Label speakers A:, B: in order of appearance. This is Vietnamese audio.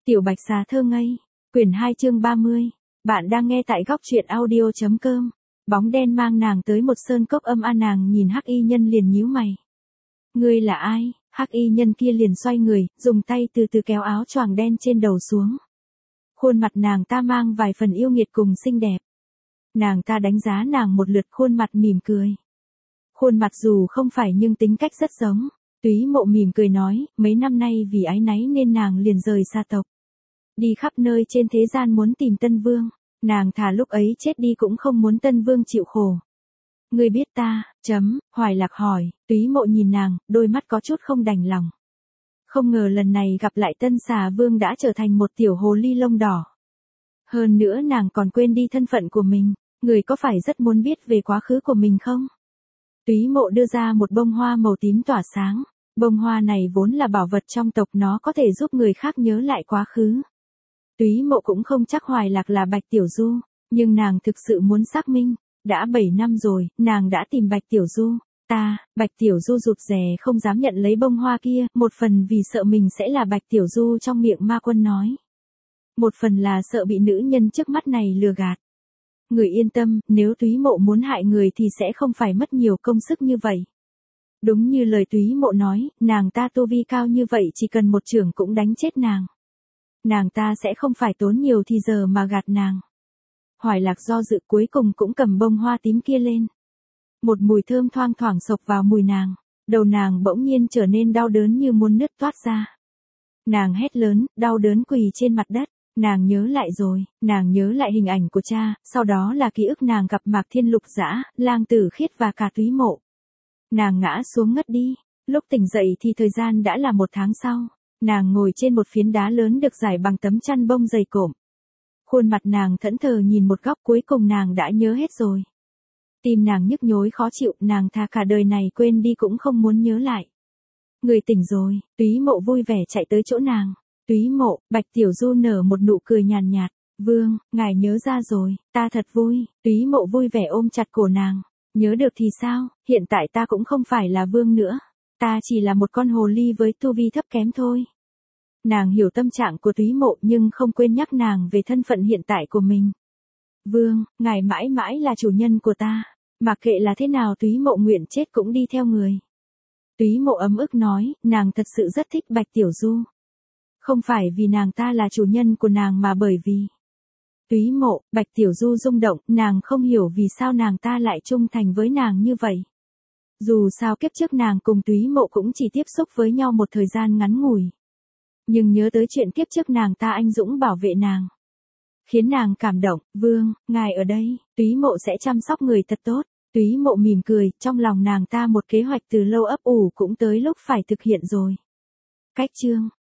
A: Tiểu Bạch Xà thơ ngây, quyển 2 chương 30. Bạn đang nghe tại góc truyện audio.com. Bóng đen mang nàng tới một sơn cốc âm an, nàng nhìn Hắc Y Nhân liền nhíu mày. Ngươi là ai? Hắc Y Nhân kia liền xoay người, dùng tay từ từ kéo áo choàng đen trên đầu xuống. Khuôn mặt nàng ta mang vài phần yêu nghiệt cùng xinh đẹp. Nàng ta đánh giá nàng một lượt, khuôn mặt mỉm cười. Khuôn mặt dù không phải nhưng tính cách rất giống. Túy Mộ mỉm cười nói, mấy năm nay vì áy náy nên nàng liền rời xa tộc. Đi khắp nơi trên thế gian muốn tìm Tân Vương, nàng thà lúc ấy chết đi cũng không muốn Tân Vương chịu khổ. Ngươi biết ta, Hoài Lạc hỏi, Túy Mộ nhìn nàng, đôi mắt có chút không đành lòng. Không ngờ lần này gặp lại Tân Xà Vương đã trở thành một tiểu hồ ly lông đỏ. Hơn nữa nàng còn quên đi thân phận của mình, người có phải rất muốn biết về quá khứ của mình không? Túy Mộ đưa ra một bông hoa màu tím tỏa sáng, bông hoa này vốn là bảo vật trong tộc, nó có thể giúp người khác nhớ lại quá khứ. Túy Mộ cũng không chắc Hoài Lạc là Bạch Tiểu Du, nhưng nàng thực sự muốn xác minh, đã 7 năm rồi, nàng đã tìm Bạch Tiểu Du. Bạch Tiểu Du rụt rè không dám nhận lấy bông hoa kia, một phần vì sợ mình sẽ là Bạch Tiểu Du trong miệng ma quân nói. Một phần là sợ bị nữ nhân trước mắt này lừa gạt. Người yên tâm, nếu Túy Mộ muốn hại người thì sẽ không phải mất nhiều công sức như vậy. Đúng như lời Túy Mộ nói, nàng ta tu vi cao như vậy chỉ cần một chưởng cũng đánh chết nàng. Nàng ta sẽ không phải tốn nhiều thì giờ mà gạt nàng. Hoài Lạc do dự cuối cùng cũng cầm bông hoa tím kia lên. Một mùi thơm thoang thoảng xộc vào mùi nàng, đầu nàng bỗng nhiên trở nên đau đớn như muốn nứt toát ra. Nàng hét lớn, đau đớn quỳ trên mặt đất. Nàng nhớ lại rồi, nàng nhớ lại hình ảnh của cha, sau đó là ký ức nàng gặp Mạc Thiên Lục Dã, Lang Tử Khiết và cả Túy Mộ. Nàng ngã xuống ngất đi, lúc tỉnh dậy thì thời gian đã là 1 tháng sau. Nàng ngồi trên một phiến đá lớn được rải bằng tấm chăn bông dày cộm. Khuôn mặt nàng thẫn thờ nhìn một góc, cuối cùng nàng đã nhớ hết rồi. Tim nàng nhức nhối khó chịu, nàng thà cả đời này quên đi cũng không muốn nhớ lại. Người tỉnh rồi, Túy Mộ vui vẻ chạy tới chỗ nàng. Túy Mộ, Bạch Tiểu Du nở một nụ cười nhàn nhạt. Vương, ngài nhớ ra rồi, ta thật vui. Túy Mộ vui vẻ ôm chặt cổ nàng. Nhớ được thì sao, hiện tại ta cũng không phải là vương nữa. Ta chỉ là một con hồ ly với tu vi thấp kém thôi. Nàng hiểu tâm trạng của Túy Mộ nhưng không quên nhắc nàng về thân phận hiện tại của mình. Vương, ngài mãi mãi là chủ nhân của ta. Mặc kệ là thế nào Túy Mộ nguyện chết cũng đi theo người. Túy Mộ ấm ức nói, nàng thật sự rất thích Bạch Tiểu Du. Không phải vì nàng ta là chủ nhân của nàng mà bởi vì. Túy Mộ, Bạch Tiểu Du rung động, nàng không hiểu vì sao nàng ta lại trung thành với nàng như vậy. Dù sao kiếp trước nàng cùng Túy Mộ cũng chỉ tiếp xúc với nhau một thời gian ngắn ngủi. Nhưng nhớ tới chuyện kiếp trước nàng ta anh dũng bảo vệ nàng. Khiến nàng cảm động, Vương, ngài ở đây, Túy Mộ sẽ chăm sóc người thật tốt. Túy Mộ mỉm cười, trong lòng nàng ta một kế hoạch từ lâu ấp ủ cũng tới lúc phải thực hiện rồi. Cách chương